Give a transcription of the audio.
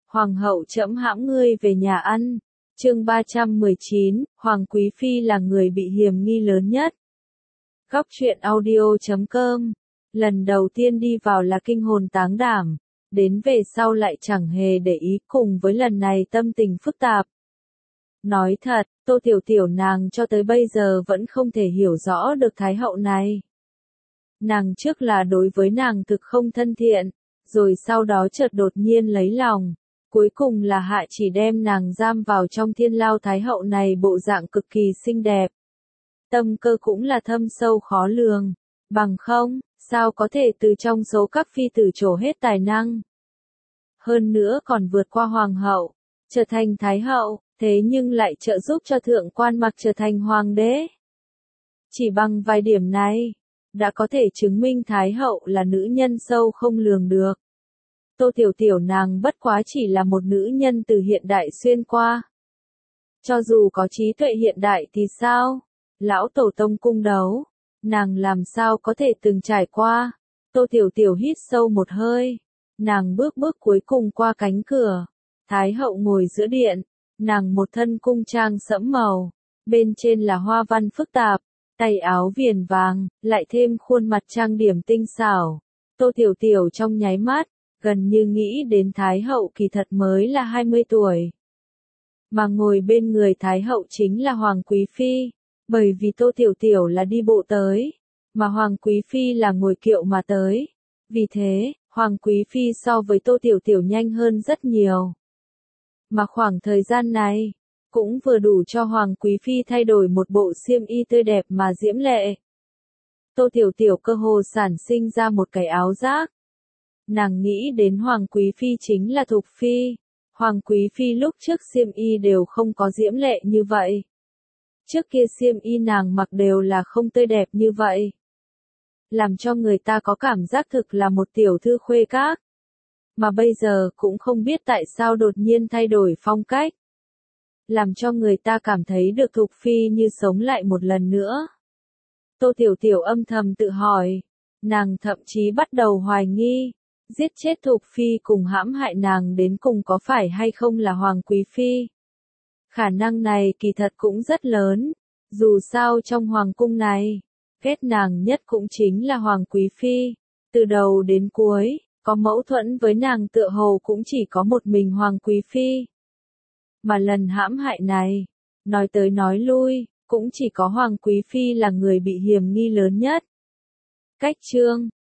Hoàng hậu trẫm hãm ngươi về nhà ăn. Chương 319, Hoàng Quý Phi là người bị hiềm nghi lớn nhất. Góc truyện audio.com. Lần đầu tiên đi vào là kinh hồn táng đảm, đến về sau lại chẳng hề để ý, cùng với lần này tâm tình phức tạp. Nói thật, Tô Tiểu Tiểu nàng cho tới bây giờ vẫn không thể hiểu rõ được Thái hậu này. Nàng trước là đối với nàng thực không thân thiện, rồi sau đó chợt đột nhiên lấy lòng. Cuối cùng là hạ chỉ đem nàng giam vào trong thiên lao. Thái hậu này bộ dạng cực kỳ xinh đẹp. Tâm cơ cũng là thâm sâu khó lường. Bằng không, sao có thể từ trong số các phi tử trổ hết tài năng. Hơn nữa còn vượt qua hoàng hậu, trở thành thái hậu, thế nhưng lại trợ giúp cho thượng quan Mặc trở thành hoàng đế. Chỉ bằng vài điểm này, đã có thể chứng minh thái hậu là nữ nhân sâu không lường được. Tô Tiểu Tiểu nàng bất quá chỉ là một nữ nhân từ hiện đại xuyên qua. Cho dù có trí tuệ hiện đại thì sao? Lão tổ tông cung đấu, nàng làm sao có thể từng trải qua? Tô Tiểu Tiểu hít sâu một hơi, nàng bước cuối cùng qua cánh cửa. Thái hậu ngồi giữa điện, nàng một thân cung trang sẫm màu, bên trên là hoa văn phức tạp, tay áo viền vàng, lại thêm khuôn mặt trang điểm tinh xảo. Tô Tiểu Tiểu trong nháy mắt, gần như nghĩ đến Thái hậu kỳ thật mới là 20 tuổi. Mà ngồi bên người Thái hậu chính là Hoàng Quý Phi, bởi vì Tô Tiểu Tiểu là đi bộ tới, mà Hoàng Quý Phi là ngồi kiệu mà tới. Vì thế, Hoàng Quý Phi so với Tô Tiểu Tiểu nhanh hơn rất nhiều. Mà khoảng thời gian này, cũng vừa đủ cho Hoàng Quý Phi thay đổi một bộ xiêm y tươi đẹp mà diễm lệ. Tô Tiểu Tiểu cơ hồ sản sinh ra một cái áo giáp. Nàng nghĩ đến Hoàng Quý Phi chính là Thục Phi. Hoàng Quý Phi lúc trước xiêm y đều không có diễm lệ như vậy. Trước kia xiêm y nàng mặc đều là không tươi đẹp như vậy. Làm cho người ta có cảm giác thực là một tiểu thư khuê các. Mà bây giờ cũng không biết tại sao đột nhiên thay đổi phong cách. Làm cho người ta cảm thấy được Thục Phi như sống lại một lần nữa. Tô Tiểu Tiểu âm thầm tự hỏi. Nàng thậm chí bắt đầu hoài nghi. Giết chết Thục Phi cùng hãm hại nàng đến cùng có phải hay không là Hoàng Quý Phi. Khả năng này kỳ thật cũng rất lớn. Dù sao trong Hoàng cung này, ghét nàng nhất cũng chính là Hoàng Quý Phi. Từ đầu đến cuối, có mâu thuẫn với nàng tựa hồ cũng chỉ có một mình Hoàng Quý Phi. Mà lần hãm hại này, nói tới nói lui, cũng chỉ có Hoàng Quý Phi là người bị hiềm nghi lớn nhất. Cách chương